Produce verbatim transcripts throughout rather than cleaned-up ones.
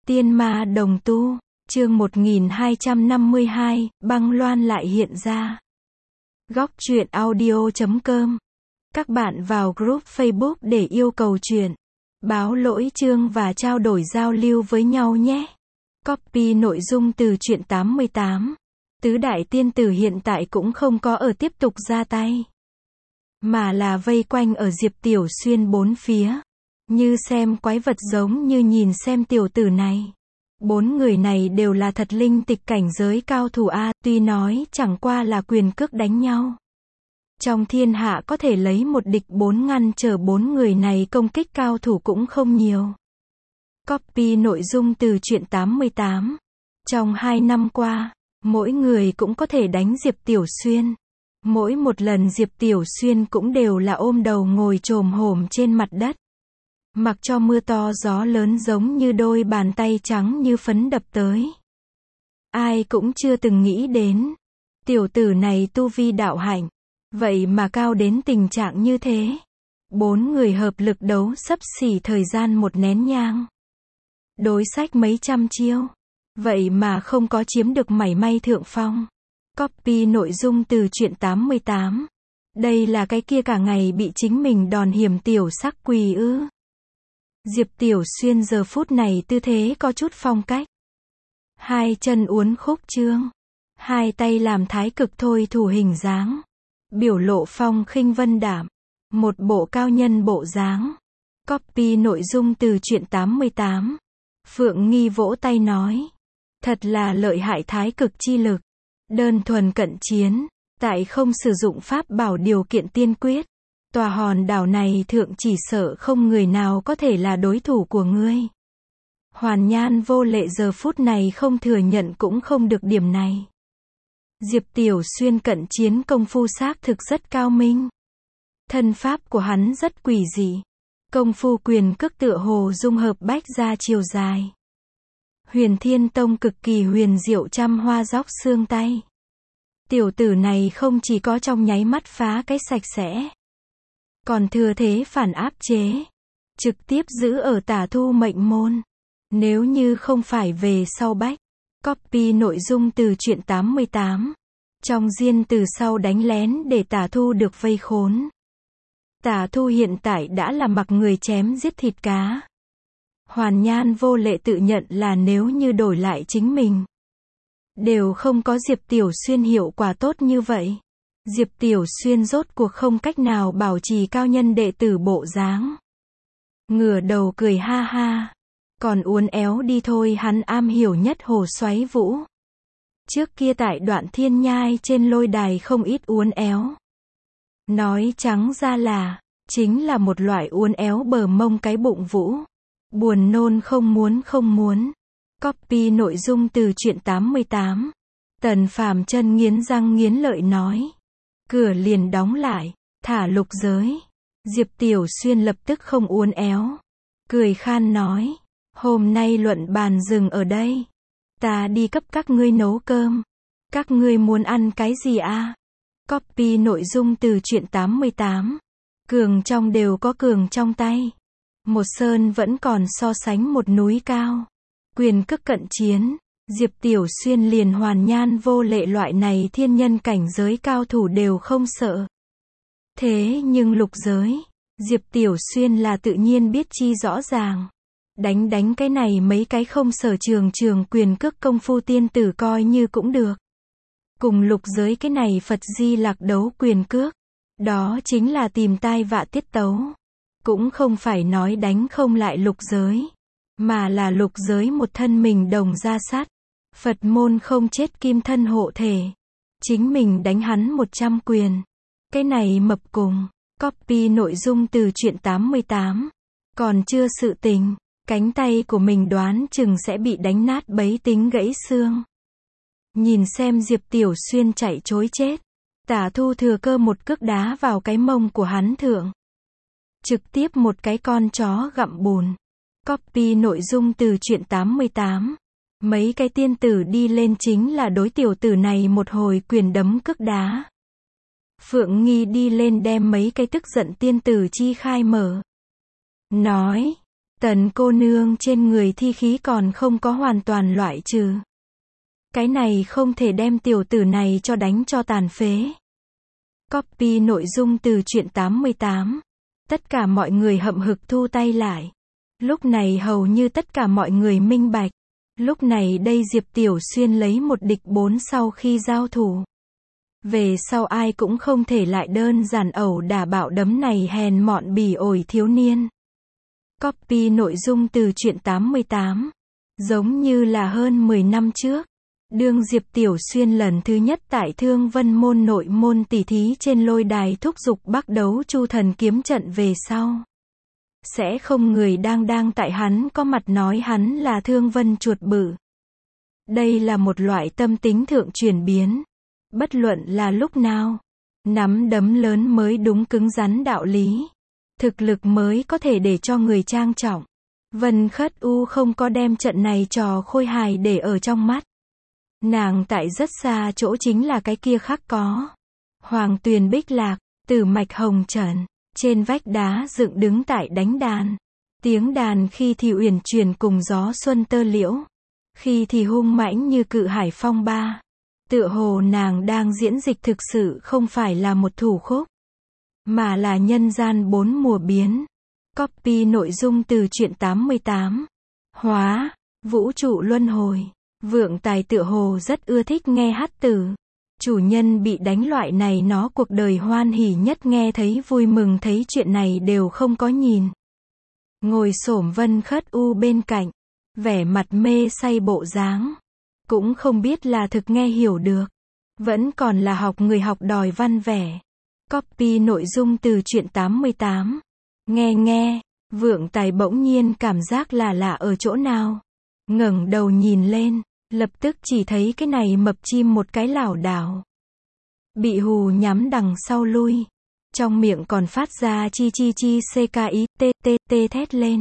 Tiên ma đồng tu, chương một nghìn hai trăm năm mươi hai, băng loan lại hiện ra. Góc truyện audio chấm com. Các bạn vào group Facebook để yêu cầu truyện, báo lỗi chương và trao đổi giao lưu với nhau nhé. Copy nội dung từ truyện tám mươi tám. Tứ đại tiên tử hiện tại cũng không có ở tiếp tục ra tay, mà là vây quanh ở Diệp Tiểu Xuyên bốn phía, như xem quái vật giống như nhìn xem tiểu tử này. Bốn người này đều là thật linh tịch cảnh giới cao thủ a, tuy nói chẳng qua là quyền cước đánh nhau. Trong thiên hạ có thể lấy một địch bốn ngăn trở bốn người này công kích cao thủ cũng không nhiều. Copy nội dung từ truyện tám mươi tám. Trong hai năm qua, mỗi người cũng có thể đánh Diệp Tiểu Xuyên. Mỗi một lần Diệp Tiểu Xuyên cũng đều là ôm đầu ngồi chồm hổm trên mặt đất, mặc cho mưa to gió lớn giống như đôi bàn tay trắng như phấn đập tới. Ai cũng chưa từng nghĩ đến, tiểu tử này tu vi đạo hạnh, vậy mà cao đến tình trạng như thế. Bốn người hợp lực đấu xấp xỉ thời gian một nén nhang. Đối sách mấy trăm chiêu, vậy mà không có chiếm được mảy may thượng phong. Copy nội dung từ truyện tám mươi tám. Đây là cái kia cả ngày bị chính mình đòn hiểm tiểu sắc quỳ ư. Diệp Tiểu Xuyên giờ phút này tư thế có chút phong cách. Hai chân uốn khúc trương, hai tay làm thái cực thôi thủ hình dáng, biểu lộ phong khinh vân đảm, một bộ cao nhân bộ dáng. Copy nội dung từ truyện tám mươi tám. Phượng Nghi vỗ tay nói, thật là lợi hại thái cực chi lực, đơn thuần cận chiến, tại không sử dụng pháp bảo điều kiện tiên quyết. Tòa hòn đảo này thượng chỉ sợ không người nào có thể là đối thủ của ngươi. Hoàn Nhan Vô Lệ giờ phút này không thừa nhận cũng không được điểm này. Diệp Tiểu Xuyên cận chiến công phu xác thực rất cao minh. Thân pháp của hắn rất quỷ dị. Công phu quyền cước tựa hồ dung hợp bách gia chiều dài. Huyền Thiên Tông cực kỳ huyền diệu trăm hoa dóc xương tay. Tiểu tử này không chỉ có trong nháy mắt phá cái sạch sẽ, còn thừa thế phản áp chế, trực tiếp giữ ở Tả Thu mệnh môn. Nếu như không phải về sau bách. Copy nội dung từ truyện tám mươi tám. Trong diên từ sau đánh lén để Tả Thu được vây khốn. Tả Thu hiện tại đã là mặc người chém giết thịt cá. Hoàn Nhan Vô Lệ tự nhận là nếu như đổi lại chính mình, đều không có Diệp Tiểu Xuyên hiệu quả tốt như vậy. Diệp Tiểu Xuyên rốt cuộc không cách nào bảo trì cao nhân đệ tử bộ dáng. Ngửa đầu cười ha ha. Còn uốn éo đi thôi, hắn am hiểu nhất hồ xoáy vũ. Trước kia tại Đoạn Thiên Nhai trên lôi đài không ít uốn éo. Nói trắng ra là, chính là một loại uốn éo bờ mông cái bụng vũ. Buồn nôn không muốn không muốn. Copy nội dung từ truyện tám mươi tám. Tần Phàm chân nghiến răng nghiến lợi nói. Cửa liền đóng lại, thả lục giới. Diệp Tiểu Xuyên lập tức không uốn éo. Cười khan nói, hôm nay luận bàn dừng ở đây. Ta đi cấp các ngươi nấu cơm. Các ngươi muốn ăn cái gì a? Copy nội dung từ truyện tám mươi tám. Cường trong đều có cường trong tay. Một sơn vẫn còn so sánh một núi cao. Quyền cước cận chiến, Diệp Tiểu Xuyên liền Hoàn Nhan Vô Lệ loại này thiên nhân cảnh giới cao thủ đều không sợ. Thế nhưng lục giới, Diệp Tiểu Xuyên là tự nhiên biết chi rõ ràng. Đánh đánh cái này mấy cái không sở trường trường quyền cước công phu tiên tử coi như cũng được. Cùng lục giới cái này Phật Di Lạc đấu quyền cước, đó chính là tìm tai vạ tiết tấu. Cũng không phải nói đánh không lại lục giới, mà là lục giới một thân mình đồng ra sát. Phật môn không chết kim thân hộ thể, chính mình đánh hắn một trăm quyền. Cái này mập cùng. Copy nội dung từ truyện tám mươi tám. Còn chưa sự tình, cánh tay của mình đoán chừng sẽ bị đánh nát bấy tính gãy xương. Nhìn xem Diệp Tiểu Xuyên chạy chối chết, Tả Thu thừa cơ một cước đá vào cái mông của hắn thượng. Trực tiếp một cái con chó gặm bùn. Copy nội dung từ truyện tám mươi tám. Mấy cái tiên tử đi lên chính là đối tiểu tử này một hồi quyền đấm cước đá. Phượng Nghi đi lên đem mấy cái tức giận tiên tử chi khai mở. Nói, Tần cô nương trên người thi khí còn không có hoàn toàn loại trừ. Cái này không thể đem tiểu tử này cho đánh cho tàn phế. Copy nội dung từ truyện tám mươi tám. Tất cả mọi người hậm hực thu tay lại. Lúc này hầu như tất cả mọi người minh bạch. Lúc này đây Diệp Tiểu Xuyên lấy một địch bốn sau khi giao thủ. Về sau ai cũng không thể lại đơn giản ẩu đả bạo đấm này hèn mọn bỉ ổi thiếu niên. Copy nội dung từ truyện tám mươi tám. Giống như là hơn mười năm trước. Đương Diệp Tiểu Xuyên lần thứ nhất tại Thương Vân môn nội môn tỷ thí trên lôi đài thúc giục bắc đấu Chu Thần kiếm trận về sau. Sẽ không người đang đang tại hắn có mặt nói hắn là Thương Vân chuột bự. Đây là một loại tâm tính thượng chuyển biến. Bất luận là lúc nào, nắm đấm lớn mới đúng cứng rắn đạo lý. Thực lực mới có thể để cho người trang trọng. Vân Khất U không có đem trận này trò khôi hài để ở trong mắt. Nàng tại rất xa chỗ chính là cái kia khác có. Hoàng Tuyền Bích Lạc, Tử Mạch Hồng Trần, trên vách đá dựng đứng tại đánh đàn. Tiếng đàn khi thì uyển chuyển cùng gió xuân tơ liễu, khi thì hung mãnh như cự hải phong ba. Tựa hồ nàng đang diễn dịch thực sự không phải là một thủ khúc, mà là nhân gian bốn mùa biến. Copy nội dung từ truyện tám mươi tám. Hóa, vũ trụ luân hồi. Vượng Tài tựa hồ rất ưa thích nghe hát tử. Chủ nhân bị đánh loại này nó cuộc đời hoan hỉ nhất, nghe thấy vui mừng thấy chuyện này đều không có nhìn. Ngồi xổm Vân Khất U bên cạnh, vẻ mặt mê say bộ dáng. Cũng không biết là thực nghe hiểu được, vẫn còn là học người học đòi văn vẻ. Copy nội dung từ truyện tám mươi tám. Nghe nghe, Vượng Tài bỗng nhiên cảm giác là lạ ở chỗ nào. Ngẩng đầu nhìn lên, lập tức chỉ thấy cái này mập chim một cái lảo đảo. Bị hù nhắm đằng sau lui. Trong miệng còn phát ra chi chi chi cky t t t thét lên.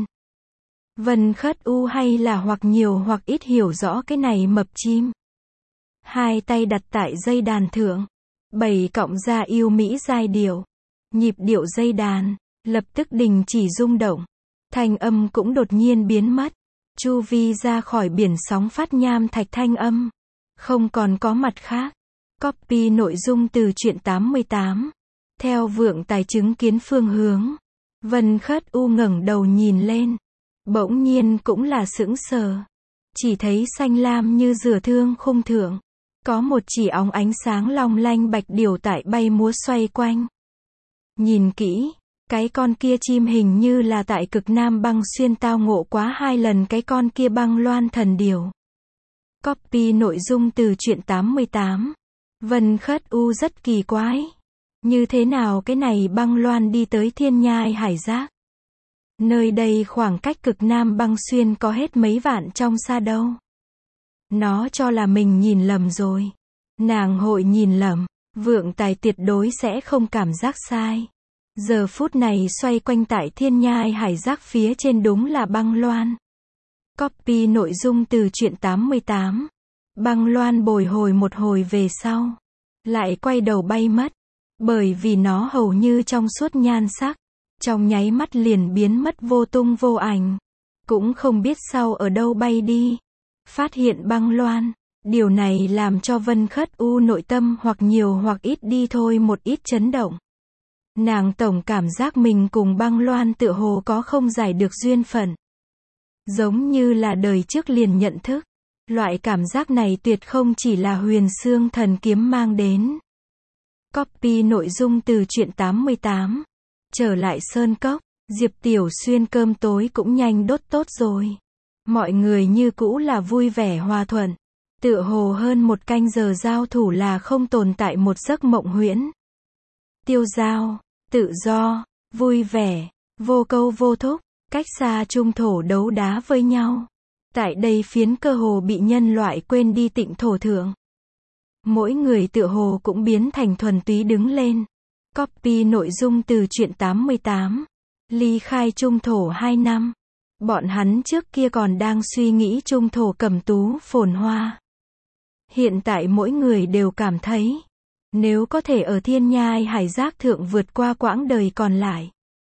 Vân Khất U hay là hoặc nhiều hoặc ít hiểu rõ cái này mập chim. Hai tay đặt tại dây đàn thượng. Bảy cộng ra yêu mỹ giai điệu. Nhịp điệu dây đàn, lập tức đình chỉ rung động. Thanh âm cũng đột nhiên biến mất. Chu vi ra khỏi biển sóng phát nham thạch thanh âm. Không còn có mặt khác. Copy nội dung từ truyện tám mươi tám. Theo Vượng Tài chứng kiến phương hướng. Vân Khất U ngẩng đầu nhìn lên. Bỗng nhiên cũng là sững sờ. Chỉ thấy xanh lam như dừa thương khung thượng. Có một chỉ óng ánh sáng long lanh bạch điểu tại bay múa xoay quanh. Nhìn kỹ, cái con kia chim hình như là tại Cực Nam Băng Xuyên tao ngộ quá hai lần cái con kia Băng Loan thần điểu. Copy nội dung từ truyện tám mươi tám. Vân Khất U rất kỳ quái. Như thế nào cái này Băng Loan đi tới Thiên Nhai Hải Giác? Nơi đây khoảng cách Cực Nam Băng Xuyên có hết mấy vạn trong xa đâu. Nó cho là mình nhìn lầm rồi. Nàng hội nhìn lầm, Vượng Tài tuyệt đối sẽ không cảm giác sai. Giờ phút này xoay quanh tại Thiên Nhai Hải Giác phía trên đúng là Băng Loan. Copy nội dung từ truyện tám mươi tám. Băng Loan bồi hồi một hồi về sau, lại quay đầu bay mất. Bởi vì nó hầu như trong suốt nhan sắc, trong nháy mắt liền biến mất vô tung vô ảnh. Cũng không biết sau ở đâu bay đi. Phát hiện Băng Loan, điều này làm cho Vân Khất U nội tâm hoặc nhiều hoặc ít đi thôi một ít chấn động. Nàng tổng cảm giác mình cùng Băng Loan tựa hồ có không giải được duyên phận. Giống như là đời trước liền nhận thức. Loại cảm giác này tuyệt không chỉ là Huyền Xương Thần Kiếm mang đến. Copy nội dung từ truyện tám mươi tám. Trở lại Sơn Cốc, Diệp Tiểu Xuyên cơm tối cũng nhanh đốt tốt rồi. Mọi người như cũ là vui vẻ hòa thuận. Tựa hồ hơn một canh giờ giao thủ là không tồn tại một giấc mộng huyễn. Tiêu dao, tự do, vui vẻ, vô câu vô thúc, cách xa trung thổ đấu đá với nhau. Tại đây phiến cơ hồ bị nhân loại quên đi tịnh thổ thượng. Mỗi người tựa hồ cũng biến thành thuần túy đứng lên. Copy nội dung từ truyện tám mươi tám. Ly khai trung thổ hai năm. Bọn hắn trước kia còn đang suy nghĩ trung thổ cẩm tú phồn hoa. Hiện tại mỗi người đều cảm thấy, nếu có thể ở Thiên Nhai Hải Giác thượng vượt qua quãng đời còn lại,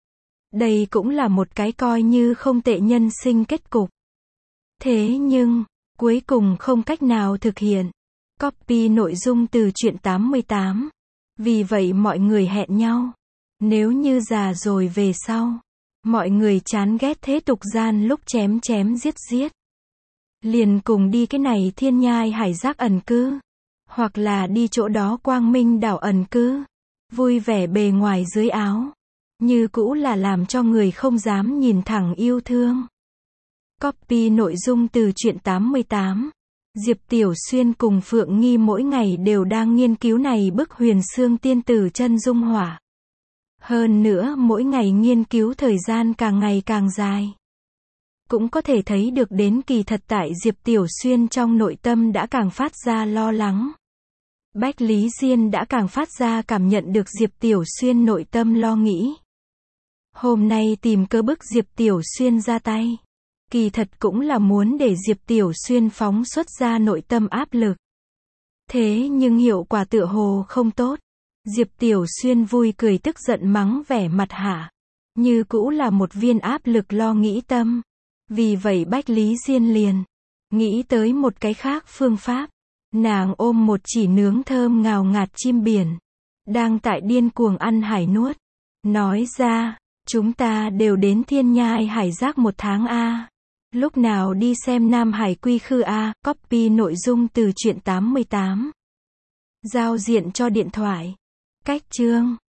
Đây cũng là một cái coi như không tệ nhân sinh kết cục. Thế nhưng, cuối cùng không cách nào thực hiện. Copy nội dung từ truyện tám mươi tám. Vì vậy mọi người hẹn nhau. Nếu như già rồi về sau, mọi người chán ghét thế tục gian lúc chém chém giết giết, liền cùng đi cái này thiên nhai hải giác ẩn cư. Hoặc là đi chỗ đó quang minh đảo ẩn cư. Vui vẻ bề ngoài dưới áo. Như cũ là làm cho người không dám nhìn thẳng yêu thương. Copy nội dung từ truyện tám mươi tám. Diệp Tiểu Xuyên cùng Phượng Nghi mỗi ngày đều đang nghiên cứu này bức Huyền Xương Tiên Tử chân dung họa. Hơn nữa mỗi ngày nghiên cứu thời gian càng ngày càng dài. Cũng có thể thấy được đến kỳ thật tại Diệp Tiểu Xuyên trong nội tâm đã càng phát ra lo lắng. Bách Lý Diên đã càng phát ra cảm nhận được Diệp Tiểu Xuyên nội tâm lo nghĩ. Hôm nay tìm cơ bức Diệp Tiểu Xuyên ra tay. Kỳ thật cũng là muốn để Diệp Tiểu Xuyên phóng xuất ra nội tâm áp lực. Thế nhưng hiệu quả tựa hồ không tốt. Diệp Tiểu Xuyên vui cười tức giận mắng vẻ mặt hạ. Như cũ là một viên áp lực lo nghĩ tâm. Vì vậy Bách Lý Diên liền nghĩ tới một cái khác phương pháp. Nàng ôm một chỉ nướng thơm ngào ngạt chim biển. Đang tại điên cuồng ăn hải nuốt. Nói ra, chúng ta đều đến thiên nhai hải giác một tháng a. Lúc nào đi xem Nam Hải quy khư a. Copy nội dung từ truyện tám mươi tám. Giao diện cho điện thoại. Cách chương